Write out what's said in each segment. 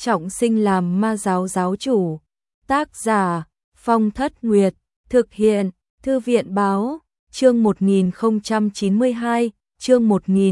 trọng sinh làm ma giáo giáo chủ. Tác giả Phong Thất Nguyệt, thực hiện Thư viện báo, chương 1092, chương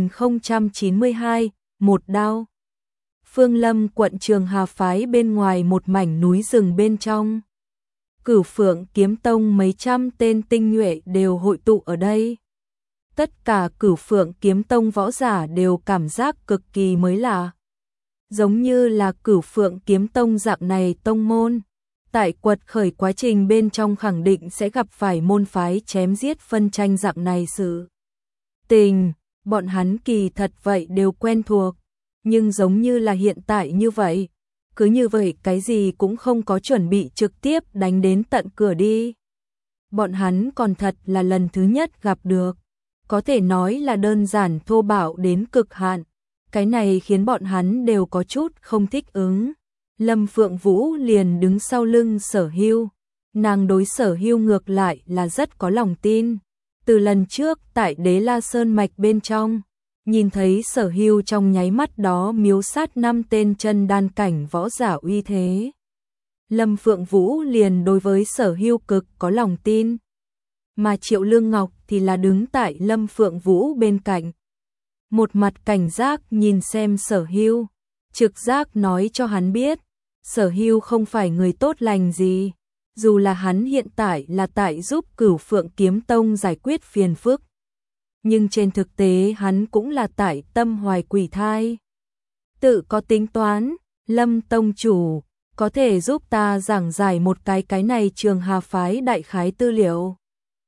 1092, một đao. Phương Lâm quận Trường Hà phái bên ngoài một mảnh núi rừng bên trong. Cửu Phượng Kiếm Tông mấy trăm tên tinh nhuệ đều hội tụ ở đây. Tất cả Cửu Phượng Kiếm Tông võ giả đều cảm giác cực kỳ mới lạ. Giống như là Cửu Phượng Kiếm Tông dạng này tông môn, tại quật khởi quá trình bên trong khẳng định sẽ gặp phải môn phái chém giết phân tranh dạng này sự tình, bọn hắn kỳ thật vậy đều quen thuộc, nhưng giống như là hiện tại như vậy, cứ như vậy cái gì cũng không có chuẩn bị trực tiếp đánh đến tận cửa đi. Bọn hắn còn thật là lần thứ nhất gặp được, có thể nói là đơn giản thô bạo đến cực hạn, cái này khiến bọn hắn đều có chút không thích ứng. Lâm Phượng Vũ liền đứng sau lưng Sở Hưu, nàng đối Sở Hưu ngược lại là rất có lòng tin. Từ lần trước tại Đế La Sơn mạch bên trong, nhìn thấy Sở Hưu trong nháy mắt đó miếu sát 5 tên chân đan cảnh võ giả uy thế. Lâm Phượng Vũ liền đối với Sở Hưu cực có lòng tin, mà Triệu Lương Ngọc thì là đứng tại Lâm Phượng Vũ bên cạnh. Một mặt cảnh giác nhìn xem Sở Hưu, trực giác nói cho hắn biết, Sở Hưu không phải người tốt lành gì, dù là hắn hiện tại là tại giúp Cửu Phượng Kiếm Tông giải quyết phiền phức. Nhưng trên thực tế hắn cũng là tại tâm hoài quỷ thai. Tự có tính toán, Lâm Tông chủ, có thể giúp ta giảng giải một cái này Trường Hà phái đại khái tư liệu.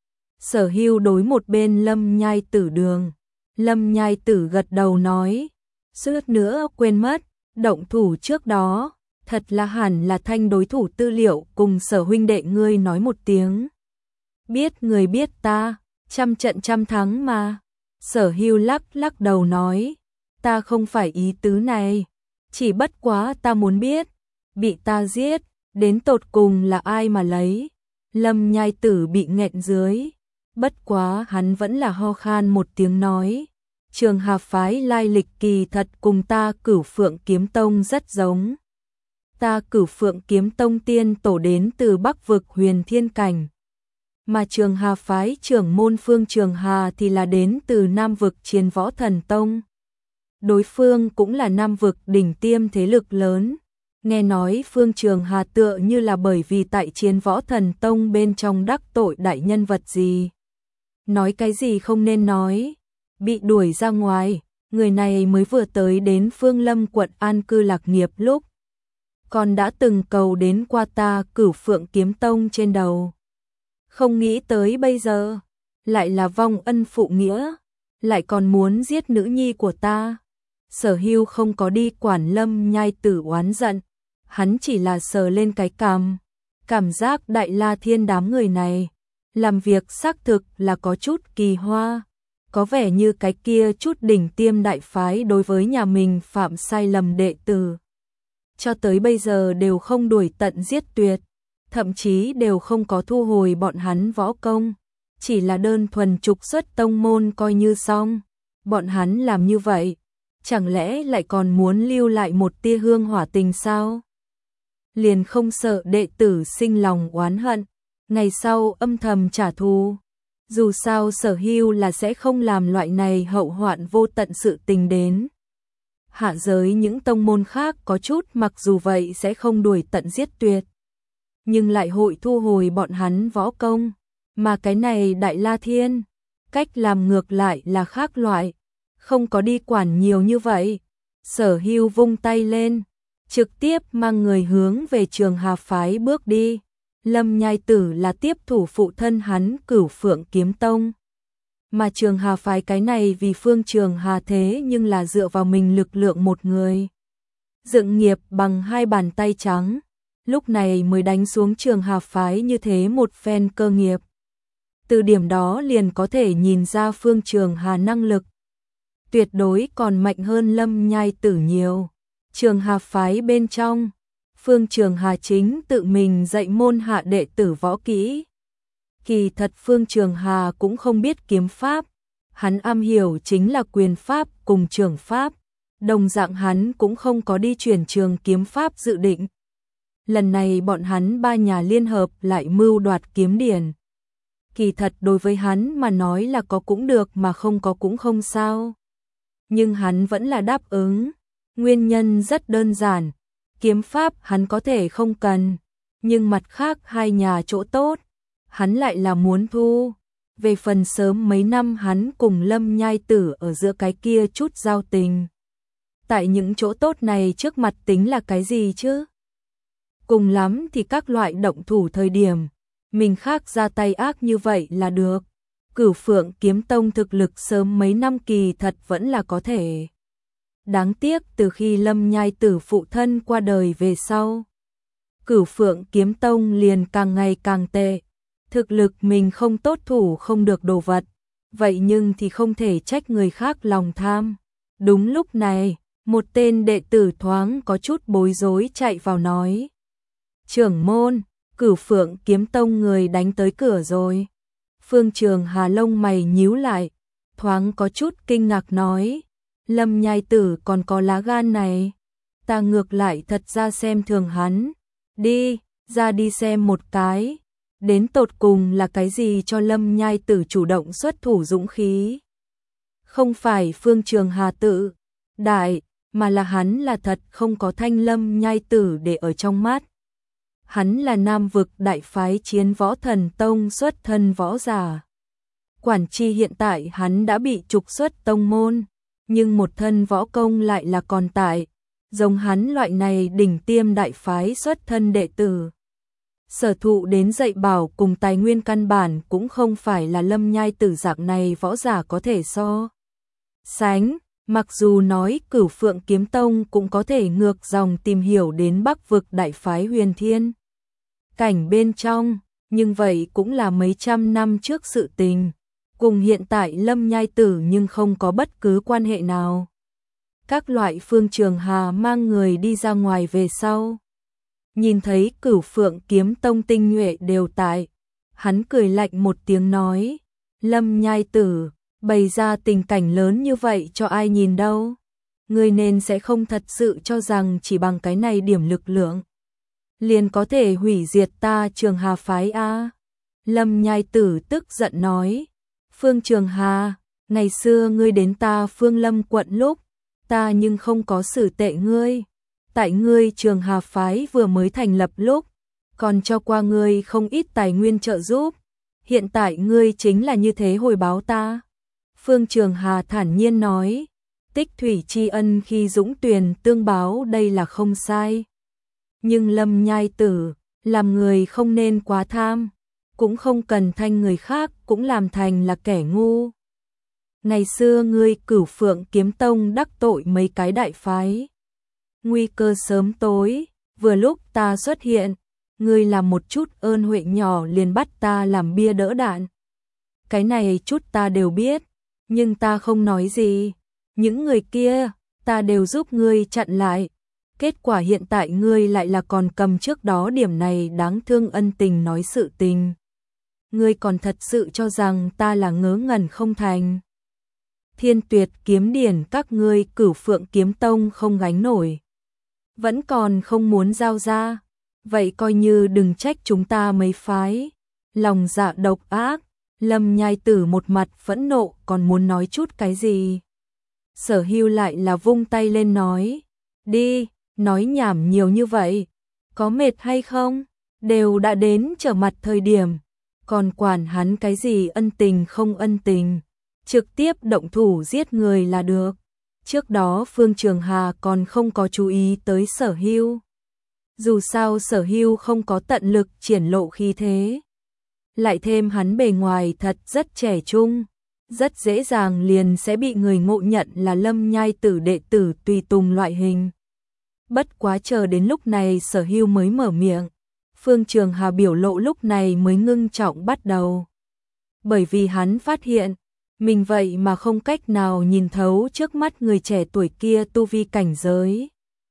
Sở Hưu đối một bên Lâm Nhai Tử đường. Lâm Nhai Tử gật đầu nói, suýt nữa quên mất, động thủ trước đó, thật là hẳn là thanh đối thủ tư liệu cùng Sở huynh đệ ngươi nói một tiếng. Biết người biết ta, trăm trận trăm thắng mà. Sở Hưu lắc đầu nói, ta không phải ý tứ này, chỉ bất quá ta muốn biết, bị ta giết, đến tột cùng là ai mà lấy. Lâm Nhai Tử bị nghẹn dưới, bất quá hắn vẫn là ho khan một tiếng nói, Trường Hà phái lai lịch kỳ thật cùng ta Cửu Phượng Kiếm Tông rất giống. Ta Cửu Phượng Kiếm Tông tiên tổ đến từ Bắc vực Huyền Thiên Cảnh, mà Trường Hà phái trưởng môn Phương Trường Hà thì là đến từ Nam vực Chiến Võ Thần Tông. Đối phương cũng là Nam vực đỉnh tiêm thế lực lớn. Nghe nói Phương Trường Hà tựa như là bởi vì tại Chiến Võ Thần Tông bên trong đắc tội đại nhân vật gì. Nói cái gì không nên nói, bị đuổi ra ngoài, người này mới vừa tới đến Phương Lâm quận an cư lạc nghiệp lúc, còn đã từng cầu đến qua ta Cửu Phượng Kiếm Tông trên đầu. Không nghĩ tới bây giờ, lại là vong ân phụ nghĩa, lại còn muốn giết nữ nhi của ta. Sở Hưu không có đi quản Lâm Nhai Tử oán giận, hắn chỉ là sờ lên cái cằm, cảm giác Đại La Thiên đám người này làm việc xác thực là có chút kỳ hoa, có vẻ như cái kia chút đỉnh tiêm đại phái đối với nhà mình phạm sai lầm đệ tử, cho tới bây giờ đều không đuổi tận giết tuyệt, thậm chí đều không có thu hồi bọn hắn võ công, chỉ là đơn thuần trục xuất tông môn coi như xong. Bọn hắn làm như vậy, chẳng lẽ lại còn muốn lưu lại một tia hương hỏa tình sao? Liền không sợ đệ tử sinh lòng oán hận, ngày sau âm thầm trả thù. Dù sao Sở Hưu là sẽ không làm loại này hậu hoạn vô tận sự tình đến. Hạ giới những tông môn khác có chút mặc dù vậy sẽ không đuổi tận giết tuyệt, nhưng lại hội thu hồi bọn hắn võ công, mà cái này Đại La Thiên, cách làm ngược lại là khác loại, không có đi quản nhiều như vậy. Sở Hưu vung tay lên, trực tiếp mang người hướng về Trường Hà phái bước đi. Lâm Nhai Tử là tiếp thủ phụ thân hắn Cửu Phượng Kiếm Tông, mà Trường Hà phái cái này vì Phương Trường Hà thế nhưng là dựa vào mình lực lượng một người, dựng nghiệp bằng hai bàn tay trắng, lúc này mới đánh xuống Trường Hà phái như thế một phen cơ nghiệp. Từ điểm đó liền có thể nhìn ra Phương Trường Hà năng lực tuyệt đối còn mạnh hơn Lâm Nhai Tử nhiều. Trường Hà phái bên trong, Phương Trường Hà chính tự mình dạy môn hạ đệ tử võ kỹ. Kỳ thật Phương Trường Hà cũng không biết kiếm pháp, hắn am hiểu chính là quyền pháp cùng trường pháp, Đồng dạng hắn cũng không có đi chuyển trường kiếm pháp dự định. Lần này bọn hắn ba nhà liên hợp lại mưu đoạt kiếm điển. Kỳ thật đối với hắn mà nói là có cũng được mà không có cũng không sao. Nhưng hắn vẫn là đáp ứng. Nguyên nhân rất đơn giản. Kiếm pháp hắn có thể không cần. Nhưng mặt khác hai nhà chỗ tốt, hắn lại là muốn thu. Về phần sớm mấy năm hắn cùng Lâm Nhai Tử ở giữa cái kia chút giao tình. Tại những chỗ tốt này trước mặt tính là cái gì chứ? Cùng lắm thì các loại động thủ thời điểm, mình khác ra tay ác như vậy là được. Cửu Phượng Kiếm Tông thực lực sớm mấy năm kỳ thật vẫn là có thể. Đáng tiếc từ khi Lâm Nhai Tử phụ thân qua đời về sau, Cửu Phượng Kiếm Tông liền càng ngày càng tệ. Thực lực mình không tốt thủ không được đồ vật, vậy nhưng thì không thể trách người khác lòng tham. Đúng lúc này, một tên đệ tử thoáng có chút bối rối chạy vào nói. Trưởng môn, Cửu Phượng Kiếm Tông người đánh tới cửa rồi. Phương Trường Hà lông mày nhíu lại, thoáng có chút kinh ngạc nói. Lâm Nhai Tử còn có lá gan này. Ta ngược lại thật ra xem thường hắn. Đi, ra đi xem một cái. Đến tột cùng là cái gì cho Lâm Nhai Tử chủ động xuất thủ dũng khí. Không phải Phương Trường Hà tự đại, mà là hắn là thật không có thanh Lâm Nhai Tử để ở trong mắt. Hắn là Nam vực đại phái Chiến Võ Thần Tông xuất thân võ giả. Quản chi hiện tại hắn đã bị trục xuất tông môn, nhưng một thân võ công lại là còn tại. Giống hắn loại này đỉnh tiêm đại phái xuất thân đệ tử. Sở thụ đến dạy bảo cùng tài nguyên căn bản cũng không phải là Lâm Nhai Tử dạng này võ giả có thể so sánh. Mặc dù nói Cửu Phượng Kiếm Tông cũng có thể ngược dòng tìm hiểu đến Bắc vực đại phái Huyền Thiên cảnh bên trong, nhưng vậy cũng là mấy trăm năm trước sự tình, cùng hiện tại Lâm Nhai Tử nhưng không có bất cứ quan hệ nào. Các loại Phương Trường Hà mang người đi ra ngoài về sau, nhìn thấy Cửu Phượng Kiếm Tông tinh nhuệ đều tại, hắn cười lạnh một tiếng nói, Lâm Nhai Tử, bày ra tình cảnh lớn như vậy cho ai nhìn đâu. Ngươi nên sẽ không thật sự cho rằng chỉ bằng cái này điểm lực lượng liền có thể hủy diệt ta Trường Hà phái a. Lâm Nhai Tử tức giận nói, Phương Trường Hà, ngày xưa ngươi đến ta Phương Lâm quận lúc, ta nhưng không có xử tệ ngươi. Tại ngươi Trường Hà phái vừa mới thành lập lúc, còn cho qua ngươi không ít tài nguyên trợ giúp. Hiện tại ngươi chính là như thế hồi báo ta. Phương Trường Hà thản nhiên nói, tích thủy tri ân khi dũng tuyền tương báo đây là không sai. Nhưng Lâm Nhai Tử, làm người không nên quá tham, cũng không cần thanh người khác cũng làm thành là kẻ ngu. Ngày xưa ngươi Cửu Phượng Kiếm Tông đắc tội mấy cái đại phái. Nguy cơ sớm tối, vừa lúc ta xuất hiện, ngươi làm một chút ơn huệ nhỏ liền bắt ta làm bia đỡ đạn. Cái này chút ta đều biết, nhưng ta không nói gì. Những người kia, ta đều giúp ngươi chặn lại. Kết quả hiện tại ngươi lại là còn cầm trước đó điểm này đáng thương ân tình nói sự tình. Ngươi còn thật sự cho rằng ta là ngớ ngẩn không thành. Thiên Tuyệt kiếm điển các ngươi Cửu Phượng Kiếm Tông không gánh nổi. Vẫn còn không muốn giao ra. Vậy coi như đừng trách chúng ta mấy phái. Lòng dạ độc ác. Lâm Nhai Tử một mặt phẫn nộ còn muốn nói chút cái gì. Sở Hưu lại là vung tay lên nói. Đi, nói nhảm nhiều như vậy. Có mệt hay không? Đều đã đến trở mặt thời điểm. Còn quản hắn cái gì ân tình không ân tình. Trực tiếp động thủ giết người là được. Trước đó Phương Trường Hà còn không có chú ý tới Sở Hưu. Dù sao Sở Hưu không có tận lực triển lộ khí thế. Lại thêm hắn bề ngoài thật rất trẻ trung, rất dễ dàng liền sẽ bị người ngộ nhận là Lâm Nhai Tử đệ tử tùy tùng loại hình. Bất quá chờ đến lúc này Sở Hưu mới mở miệng, Phương Trường Hà biểu lộ lúc này mới ngưng trọng bắt đầu. Bởi vì hắn phát hiện, mình vậy mà không cách nào nhìn thấu trước mắt người trẻ tuổi kia tu vi cảnh giới.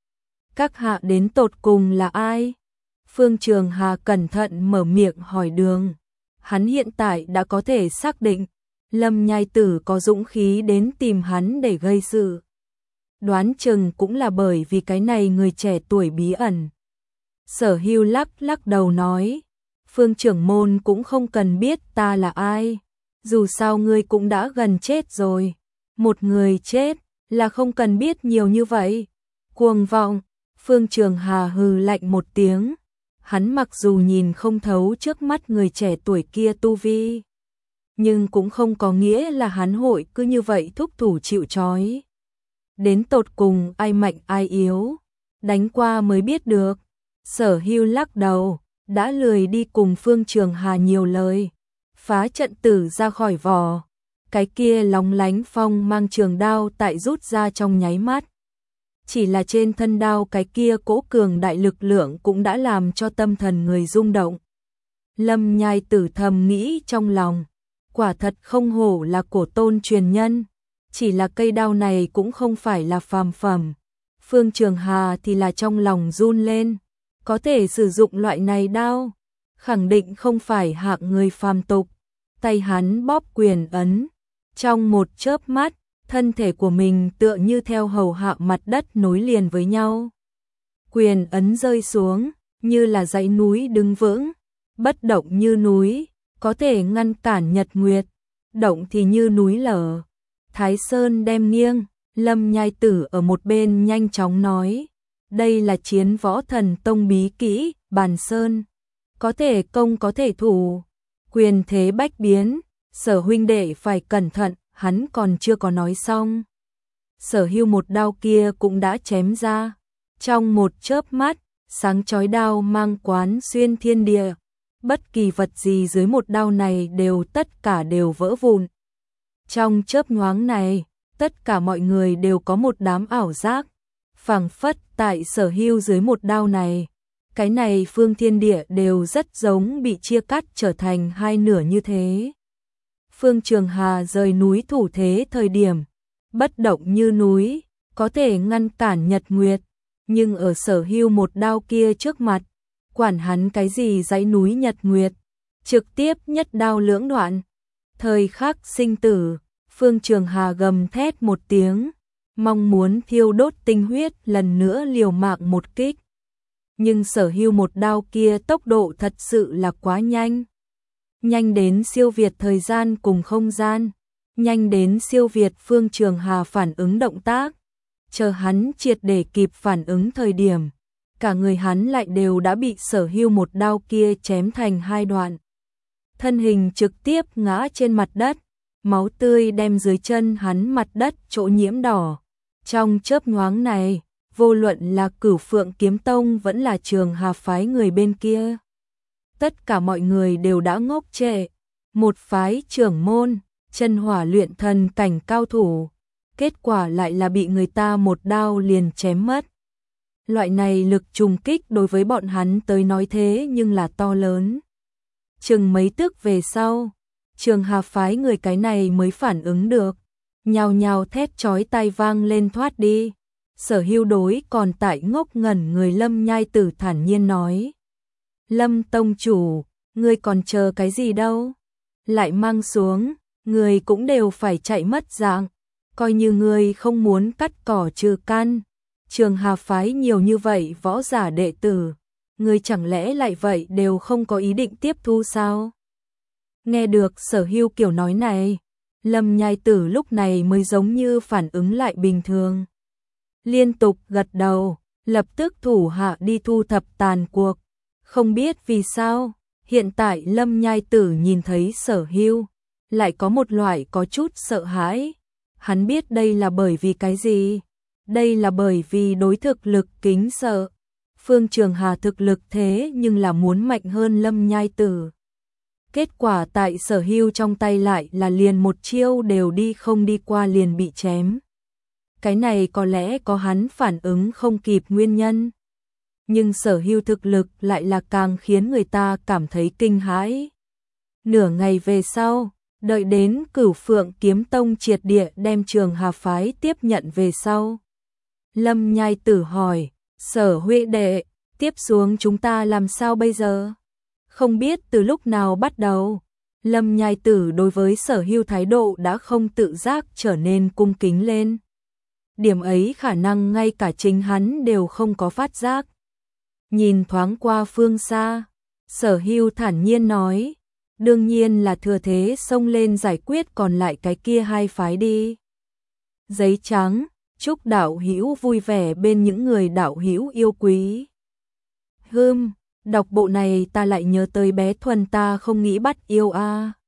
Các hạ đến tột cùng là ai? Phương Trường Hà cẩn thận mở miệng hỏi Đường. Hắn hiện tại đã có thể xác định, Lâm Nhai Tử có dũng khí đến tìm hắn để gây sự. đoán chừng cũng là bởi vì cái này người trẻ tuổi bí ẩn. Sở Hưu lắc lắc đầu nói, Phương trưởng môn cũng không cần biết ta là ai, dù sao ngươi cũng đã gần chết rồi, một người chết là không cần biết nhiều như vậy. Cuồng vọng, Phương Trường Hà hừ lạnh một tiếng, hắn mặc dù nhìn không thấu trước mắt người trẻ tuổi kia tu vi, nhưng cũng không có nghĩa là hắn hội cứ như vậy thúc thủ chịu trói. Đến tột cùng ai mạnh ai yếu, đánh qua mới biết được. Sở Hưu lắc đầu, đã lười đi cùng Phương Trường Hà nhiều lời, phá trận tử ra khỏi vỏ, cái kia lóng lánh phong mang trường đao tại rút ra trong nháy mắt. Chỉ là trên thân đao cái kia cỗ cường đại lực lượng cũng đã làm cho tâm thần người rung động. Lâm Nhai Tử thầm nghĩ trong lòng, quả thật không hổ là cổ tôn truyền nhân, chỉ là cây đao này cũng không phải là phàm phẩm. Phương Trường Hà thì là trong lòng run lên, có thể sử dụng loại này đao, khẳng định không phải hạng người phàm tục. Tay hắn bóp quyền ấn, trong một chớp mắt, thân thể của mình tựa như theo hầu hạ mặt đất nối liền với nhau. Quyền ấn rơi xuống, như là dãy núi đứng vững, bất động như núi, có thể ngăn cản nhật nguyệt, động thì như núi lở. Thái Sơn đem nghiêng, Lâm Nhai Tử ở một bên nhanh chóng nói, đây là chiến võ thần tông bí kỹ, bàn sơn, có thể công có thể thủ, quyền thế bách biến, Sở huynh đệ phải cẩn thận. Hắn còn chưa có nói xong, Sở Hưu một đao kia cũng đã chém ra, trong một chớp mắt, sáng chói đao mang quán xuyên thiên địa, bất kỳ vật gì dưới một đao này tất cả đều vỡ vụn. Trong chớp nhoáng này, tất cả mọi người đều có một đám ảo giác, phảng phất tại Sở Hưu dưới một đao này, cái này phương thiên địa đều rất giống bị chia cắt trở thành hai nửa như thế. Phương Trường Hà rời núi thủ thế thời điểm, bất động như núi, có thể ngăn cản nhật nguyệt, nhưng ở Sở Hưu một đao kia trước mặt, quản hắn cái gì dãy núi nhật nguyệt, trực tiếp nhất đao lưỡng đoạn. Thời khắc sinh tử, Phương Trường Hà gầm thét một tiếng, mong muốn thiêu đốt tinh huyết lần nữa liều mạng một kích. Nhưng Sở Hưu một đao kia tốc độ thật sự là quá nhanh. Nhanh đến siêu việt thời gian cùng không gian, nhanh đến siêu việt Phương Trường Hà phản ứng động tác. Chờ hắn triệt để kịp phản ứng thời điểm, cả người hắn lại đều đã bị Sở Hưu một đao kia chém thành hai đoạn. Thân hình trực tiếp ngã trên mặt đất, máu tươi đem dưới chân hắn mặt đất chỗ nhiễm đỏ. Trong chớp nhoáng này, vô luận là Cửu Phượng Kiếm Tông vẫn là Trường Hà phái người bên kia, tất cả mọi người đều đã ngốc trệ. Một phái trưởng môn, chân hỏa luyện thần cảnh cao thủ, kết quả lại là bị người ta một đao liền chém mất. Loại này lực trùng kích đối với bọn hắn tới nói thế nhưng là to lớn. Chừng mấy tức về sau, Trường Hà phái người cái này mới phản ứng được, nhào nhào thét chói tai vang lên thoát đi. Sở Hưu đối còn tại ngốc ngẩn người Lâm Nhai Tử thản nhiên nói, Lâm tông chủ, ngươi còn chờ cái gì đâu? Lại mang xuống, người cũng đều phải chạy mất dạng, coi như ngươi không muốn cắt cỏ trừ căn. Trường Hà phái nhiều như vậy võ giả đệ tử, ngươi chẳng lẽ lại vậy đều không có ý định tiếp thu sao? Nghe được Sở Hưu kiểu nói này, Lâm Nhai Tử lúc này mới giống như phản ứng lại bình thường. Liên tục gật đầu, lập tức thủ hạ đi thu thập tàn cuộc. Không biết vì sao, hiện tại Lâm Nhai Tử nhìn thấy Sở Hưu, lại có một loại có chút sợ hãi. Hắn biết đây là bởi vì cái gì? Đây là bởi vì đối thực lực kính sợ. Phương Trường Hà thực lực thế nhưng là muốn mạnh hơn Lâm Nhai Tử. Kết quả tại Sở Hưu trong tay lại là liền một chiêu đều đi không đi qua liền bị chém. Cái này có lẽ có hắn phản ứng không kịp nguyên nhân. Nhưng Sở Hưu thực lực lại là càng khiến người ta cảm thấy kinh hãi. Nửa ngày về sau, đợi đến Cửu Phượng Kiếm Tông triệt địa đem Trường Hà phái tiếp nhận về sau. Lâm Nhai Tử hỏi, Sở huynh đệ, tiếp xuống chúng ta làm sao bây giờ? Không biết từ lúc nào bắt đầu, Lâm Nhai Tử đối với Sở Hưu thái độ đã không tự giác trở nên cung kính lên. điểm ấy khả năng ngay cả chính hắn đều không có phát giác. Nhìn thoáng qua phương xa, Sở Hưu thản nhiên nói, đương nhiên là thừa thế xông lên giải quyết còn lại cái kia hai phái đi. Giấy trắng, chúc đạo hữu vui vẻ bên những người đạo hữu yêu quý. Đọc bộ này ta lại nhớ tới bé Thuần ta không nghĩ bắt yêu a.